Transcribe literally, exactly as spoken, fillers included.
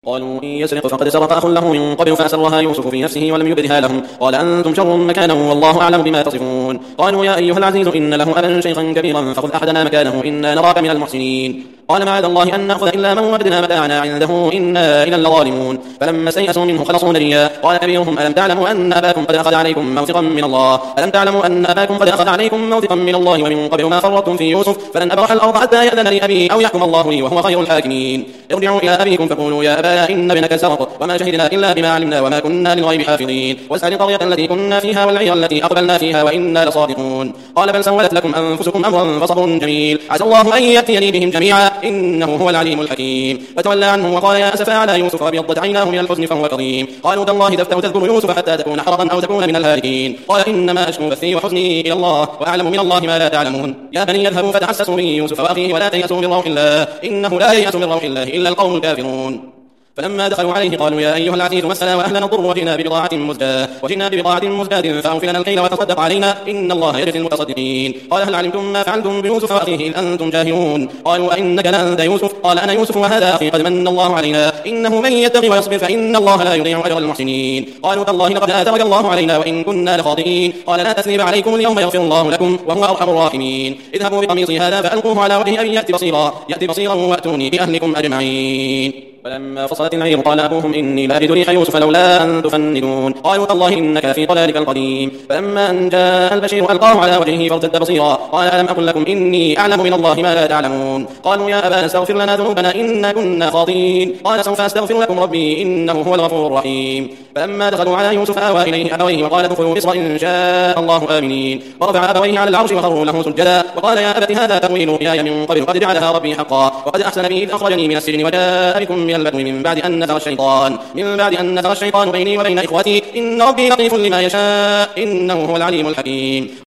قالوا إن يسرق فقد سرق أخ له من قبل فأسرها يوسف في نفسه ولم يبدها لهم قال أنتم شر مكانا والله أعلم بما تصفون. قالوا يا أيها العزيز إن له أبا شيخا كبيرا فخذ أحدنا مكانه إنا نراك من المحسنين. قال معاذ الله أن نأخذ إلا من وجدنا متاعنا عنده إنا إذا لظالمون. فلما استيئسوا منه خلصوا نجيا قال كبيرهم ألم تعلموا أن أباكم قد أخذ عليكم موثقا من الله ألم تعلموا أن أباكم قد أخذ عليكم موثقا من الله ومن قبل ما فرطتم في يوسف فلن أبرح الأرض حتى يأذن لي أبي أو يحكم الله لي وهو خير الحاكمين. ارجعوا إلى أبيكم فقولوا يا أبانا إن ابنك سرق وما شهدنا إلا بما علمنا وما كنا للغيب حافظين واسأل القرية التي كنا فيها والعير التي أقبلنا فيها وإنا لصادقون. قال بل سولت لكم أنفسكم أمرا فصبر جميل عسى الله أن يأتيني بهم جميعا إنه هو العليم الحكيم. فتولى عنهم وقال يا أسفا على يوسف وابيضت عيناه من الحزن فهو كظيم. قالوا تالله تفتأ تذكر يوسف حتى تكون حرضا أو تكون من الهالكين. قال إنما أشكو بثي وحزني إلى الله وأعلم من الله ما لا تعلمون. يا بني اذهبوا فتحسسوا من يوسف وأخيه ولا تيأسوا من روح الله إنه لا ييأس من روح الله إلا القوم الكافرون. فلما دخلوا عليه قالوا يا أيها العزيز مسنا وأهلنا الضر وجئنا ببضاعة مزجاة وجئنا ببضاعة مزجاة فأوف لنا الكيل وتصدق علينا إن الله يجزي المتصدقين. قال هل علمتم ما فعلتم بيوسف وأخيه إذ أنتم جاهلون. قالوا أئنك لأنت يوسف قال أنا يوسف وهذا أخي قد من الله علينا إنه من يتقي ويصبر فإن الله لا يضيع أجر المحسنين. قالوا تالله لقد آثرك الله علينا وإن كنا لخاطئين. قال لا تثريب عليكم اليوم يغفر الله لكم وهو أرحم الراحمين. اذهبوا بقميصي هذا فألقوه على وجه أبي يأتي بصيرا يأتي بصيرا وأتوني بأهلكم أجمعين. فلما فصلت العير قال أبوهم إني لأجد ريح يوسف لولا أن تفندون. قالوا تالله إنك في ضلالك القديم. فلما أن جاء البشير ألقاه على وجهه فارتد بصيرا قال ألم أقل لكم إني أعلم من الله ما لا تعلمون. قالوا يا أبانا استغفر لنا ذنوبنا إنا كنا خاطئين. قال سوف أستغفر لكم ربي إنه هو الغفور الرحيم. فلما دخلوا على يوسف آوى إليه أبويه وقال ادخلوا مصر إن شاء الله آمنين. ورفع أبويه على العرش وخروا له سجدا وقال يا أبت هذا تأويل رؤياي من قبل قد جعلها ربي حقا وقد أحسن بي إذ أخرجني من السجن وجاء بكم من البدو من بعد أن نزغ الشيطان من بعد أن نزغ الشيطان بيني وبين إخوتي إن ربي لطيف لما يشاء إنه هو العليم الحكيم.